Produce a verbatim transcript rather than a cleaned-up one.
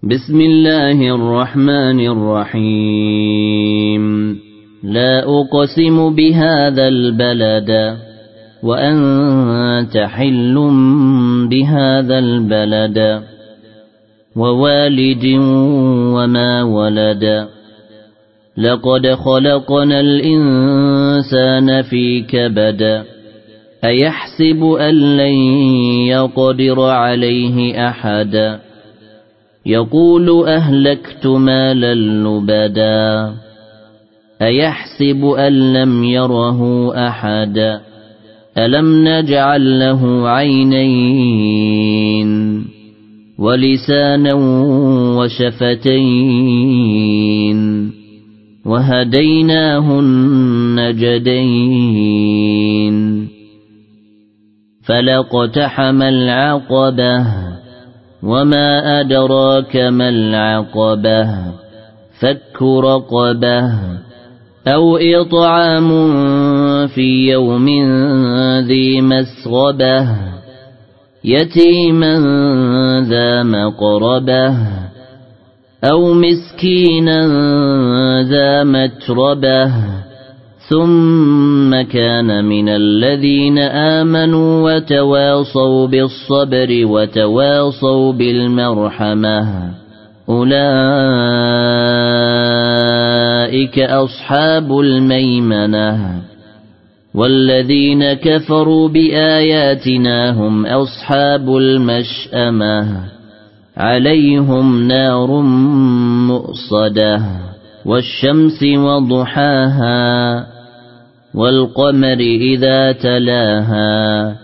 بسم الله الرحمن الرحيم لا أقسم بهذا البلد وأنت حل بهذا البلد ووالد وما ولد لقد خلقنا الإنسان في كبد أيحسب أن لن يقدر عليه أحد يقول أهلكت مالا لبدا أيحسب أن لم يره أحد ألم نجعل له عينين ولسانا وشفتين وهديناه النجدين فلاقتحم العقبة وما أدراك ما العقبة فك رقبة أو إطعام في يوم ذي مسغبة يتيما ذا مقربة أو مسكينا ذا متربة ثم كان من الذين آمنوا وتواصوا بالصبر وتواصوا بالمرحمة أولئك أصحاب الميمنة والذين كفروا بآياتنا هم أصحاب المشأمة عليهم نار مؤصدة والشمس وضحاها والقمر إذا تلاها